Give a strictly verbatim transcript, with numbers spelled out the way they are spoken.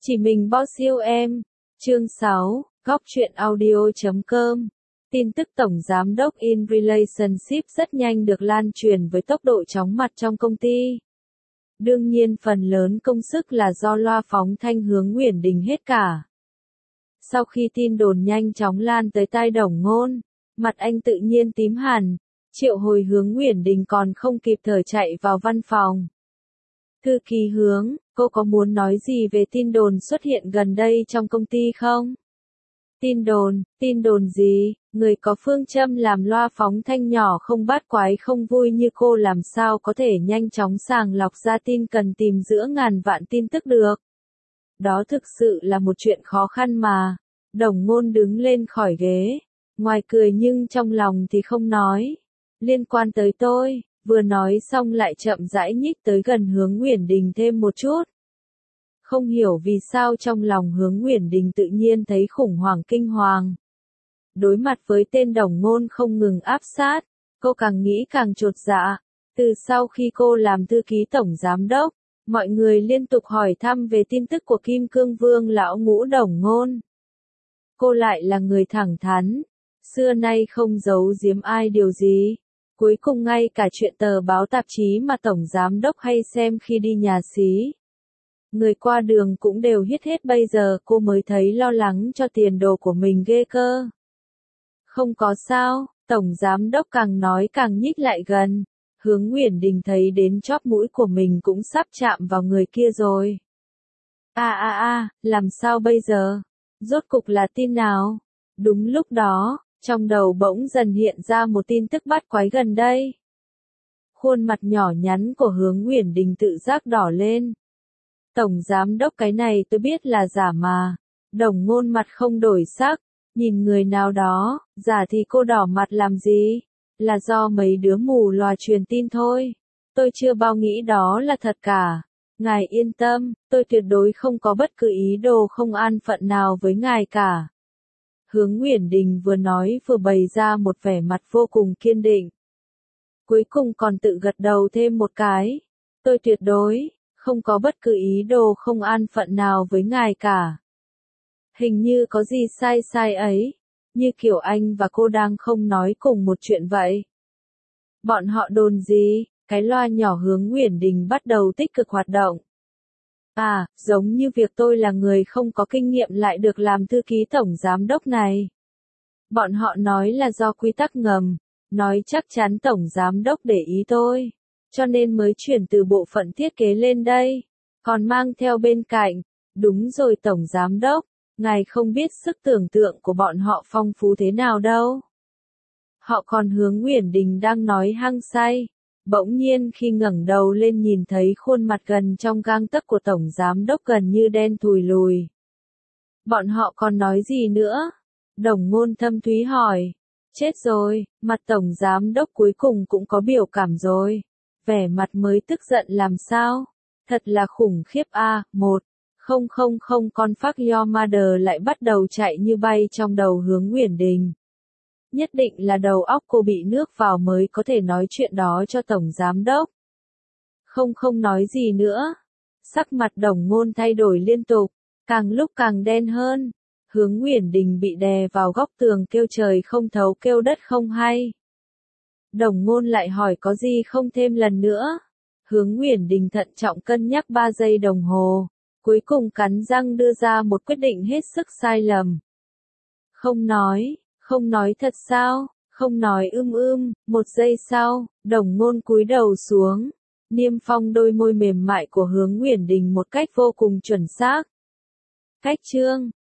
Chỉ mình boss yêu em. Chương sáu, góc truyện audio.com. Tin tức Tổng Giám đốc In Relationship rất nhanh được lan truyền với tốc độ chóng mặt trong công ty. Đương nhiên phần lớn công sức là do loa phóng thanh Hướng Uyển Đình hết cả. Sau khi tin đồn nhanh chóng lan tới tai Đồng Ngôn, mặt anh tự nhiên tím hẳn, triệu hồi Hướng Uyển Đình còn không kịp thở chạy vào văn phòng. Thư ký Hướng, cô có muốn nói gì về tin đồn xuất hiện gần đây trong công ty không? Tin đồn, tin đồn gì? Người có phương châm làm loa phóng thanh nhỏ không bát quái không vui như cô làm sao có thể nhanh chóng sàng lọc ra tin cần tìm giữa ngàn vạn tin tức được. Đó thực sự là một chuyện khó khăn mà. Đồng Ngôn đứng lên khỏi ghế, ngoài cười nhưng trong lòng thì không nói. Liên quan tới tôi, vừa nói xong lại chậm rãi nhích tới gần Hướng Uyển Đình thêm một chút. Không hiểu vì sao trong lòng Hướng Uyển Đình tự nhiên thấy khủng hoảng kinh hoàng. Đối mặt với tên Đồng Ngôn không ngừng áp sát, cô càng nghĩ càng chột dạ. Từ sau khi cô làm thư ký tổng giám đốc, mọi người liên tục hỏi thăm về tin tức của Kim Cương Vương lão ngũ Đồng Ngôn. Cô lại là người thẳng thắn, xưa nay không giấu giếm ai điều gì. Cuối cùng ngay cả chuyện tờ báo tạp chí mà tổng giám đốc hay xem khi đi nhà xí, người qua đường cũng đều biết hết, bây giờ cô mới thấy lo lắng cho tiền đồ của mình ghê cơ. Không có sao, tổng giám đốc càng nói càng nhích lại gần. Hướng Uyển Đình thấy đến chóp mũi của mình cũng sắp chạm vào người kia rồi. A a a, làm sao bây giờ? Rốt cục là tin nào? Đúng lúc đó, trong đầu bỗng dần hiện ra một tin tức bắt quái gần đây. Khuôn mặt nhỏ nhắn của Hướng Uyển Đình tự giác đỏ lên. Tổng giám đốc, cái này tôi biết là giả mà. Đồng Ngôn mặt không đổi sắc, nhìn người nào đó, giả thì cô đỏ mặt làm gì? Là do mấy đứa mù lòa truyền tin thôi. Tôi chưa bao nghĩ đó là thật cả. Ngài yên tâm, tôi tuyệt đối không có bất cứ ý đồ không an phận nào với ngài cả. Hướng Uyển Đình vừa nói vừa bày ra một vẻ mặt vô cùng kiên định. Cuối cùng còn tự gật đầu thêm một cái. Tôi tuyệt đối không có bất cứ ý đồ không an phận nào với ngài cả. Hình như có gì sai sai ấy, như kiểu anh và cô đang không nói cùng một chuyện vậy. Bọn họ đồn gì? Cái loa nhỏ Hướng Uyển Đình bắt đầu tích cực hoạt động. À, giống như việc tôi là người không có kinh nghiệm lại được làm thư ký tổng giám đốc này. Bọn họ nói là do quy tắc ngầm, nói chắc chắn tổng giám đốc để ý tôi, cho nên mới chuyển từ bộ phận thiết kế lên đây, còn mang theo bên cạnh. Đúng rồi tổng giám đốc, ngài không biết sức tưởng tượng của bọn họ phong phú thế nào đâu. Họ còn Hướng Uyển Đình đang nói hăng say. Bỗng nhiên khi ngẩng đầu lên nhìn thấy khuôn mặt gần trong gang tấc của tổng giám đốc gần như đen thùi lùi. Bọn họ còn nói gì nữa? Đồng Ngôn thâm thúy hỏi. Chết rồi, mặt tổng giám đốc cuối cùng cũng có biểu cảm rồi. Vẻ mặt mới tức giận làm sao? Thật là khủng khiếp a. Một, không không không con fuck your mother lại bắt đầu chạy như bay trong đầu Hướng Uyển Đình. Nhất định là đầu óc cô bị nước vào mới có thể nói chuyện đó cho tổng giám đốc. Không không nói gì nữa. Sắc mặt Đồng Ngôn thay đổi liên tục, càng lúc càng đen hơn. Hướng Uyển Đình bị đè vào góc tường kêu trời không thấu kêu đất không hay. Đồng Ngôn lại hỏi có gì không thêm lần nữa. Hướng Uyển Đình thận trọng cân nhắc ba giây đồng hồ, cuối cùng cắn răng đưa ra một quyết định hết sức sai lầm. Không nói. Không nói thật sao? Không nói ưm ưm. Một giây sau, Đồng Ngôn cúi đầu xuống, niêm phong đôi môi mềm mại của Hướng Uyển Đình một cách vô cùng chuẩn xác. Cách chương